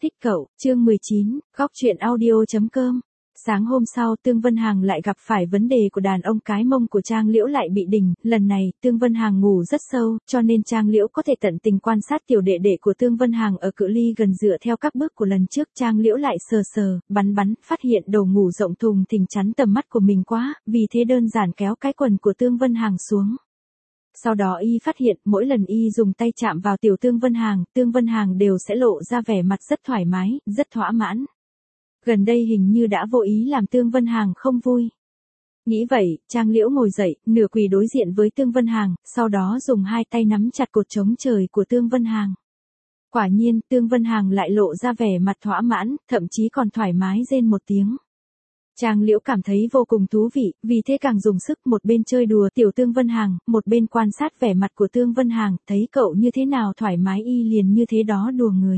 Thích cậu, chương 19, góc truyện audio.com. Sáng hôm sau Tương Vân Hằng lại gặp phải vấn đề của đàn ông, cái mông của Trang Liễu lại bị đỉnh, lần này Tương Vân Hằng ngủ rất sâu, cho nên Trang Liễu có thể tận tình quan sát tiểu đệ đệ của Tương Vân Hằng ở cự ly gần dựa theo các bước của lần trước. Trang Liễu lại sờ, bắn, phát hiện đầu ngủ rộng thùng thình chắn tầm mắt của mình quá, vì thế đơn giản kéo cái quần của Tương Vân Hằng xuống. Sau đó y phát hiện mỗi lần y dùng tay chạm vào tiểu Tương Vân Hằng đều sẽ lộ ra vẻ mặt rất thoải mái, rất thỏa mãn. Gần đây hình như đã vô ý làm Tương Vân Hằng không vui. Nghĩ vậy, Trang Liễu ngồi dậy, nửa quỳ đối diện với Tương Vân Hằng, sau đó dùng hai tay nắm chặt cột chống trời của Tương Vân Hằng. Quả nhiên, Tương Vân Hằng lại lộ ra vẻ mặt thỏa mãn, thậm chí còn thoải mái rên một tiếng. Trang Liễu cảm thấy vô cùng thú vị, vì thế càng dùng sức, một bên chơi đùa tiểu Tương Vân Hằng, một bên quan sát vẻ mặt của Tương Vân Hằng, thấy cậu như thế nào thoải mái y liền như thế đó đùa người.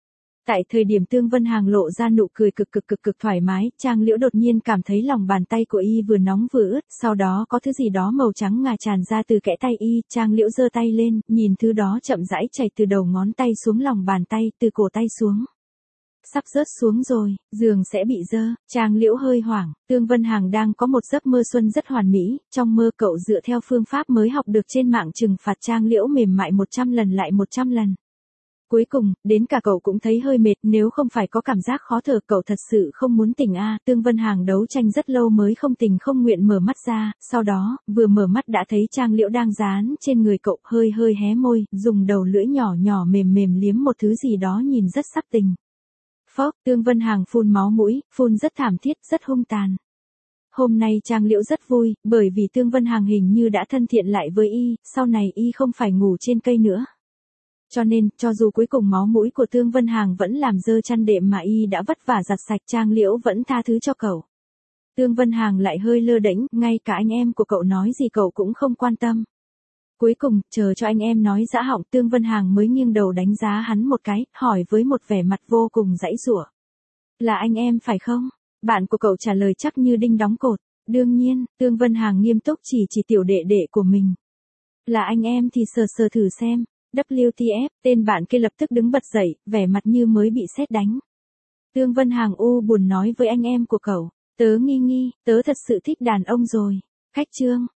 Tại thời điểm Tương Vân Hằng lộ ra nụ cười cực thoải mái, Trang Liễu đột nhiên cảm thấy lòng bàn tay của y vừa nóng vừa ướt, sau đó có thứ gì đó màu trắng ngà tràn ra từ kẽ tay y. Trang Liễu giơ tay lên, nhìn thứ đó chậm rãi chảy từ đầu ngón tay xuống lòng bàn tay, từ cổ tay xuống. Sắp rớt xuống rồi, giường sẽ bị dơ. Trang Liễu hơi hoảng. Tương Vân Hằng đang có một giấc mơ xuân rất hoàn mỹ, trong mơ cậu dựa theo phương pháp mới học được trên mạng trừng phạt Trang Liễu mềm mại 100 lần lại 100 lần. Cuối cùng, đến cả cậu cũng thấy hơi mệt, nếu không phải có cảm giác khó thở cậu thật sự không muốn tỉnh a. Tương Vân Hằng đấu tranh rất lâu mới không tình không nguyện mở mắt ra, sau đó, vừa mở mắt đã thấy Trang Liễu đang dán trên người cậu, hơi hé môi, dùng đầu lưỡi nhỏ mềm liếm một thứ gì đó nhìn rất sắp tình. Phốc, Tương Vân Hằng phun máu mũi, phun rất thảm thiết, rất hung tàn. Hôm nay Trang Liễu rất vui, bởi vì Tương Vân Hằng hình như đã thân thiện lại với y, sau này y không phải ngủ trên cây nữa. Cho nên, cho dù cuối cùng máu mũi của Tương Vân Hằng vẫn làm dơ chăn đệm mà y đã vất vả giặt sạch, Trang Liễu vẫn tha thứ cho cậu. Tương Vân Hằng lại hơi lơ đễnh, ngay cả anh em của cậu nói gì cậu cũng không quan tâm. Cuối cùng, chờ cho anh em nói dã họng, Tương Vân Hằng mới nghiêng đầu đánh giá hắn một cái, hỏi với một vẻ mặt vô cùng giãy giụa. Là anh em phải không? Bạn của cậu trả lời chắc như đinh đóng cột. Đương nhiên, Tương Vân Hằng nghiêm túc chỉ tiểu đệ đệ của mình. Là anh em thì sờ thử xem. WTF, tên bạn kia lập tức đứng bật dậy, vẻ mặt như mới bị sét đánh. Tương Vân Hằng buồn nói với anh em của cậu. Tớ nghi, tớ thật sự thích đàn ông rồi. Khách trương,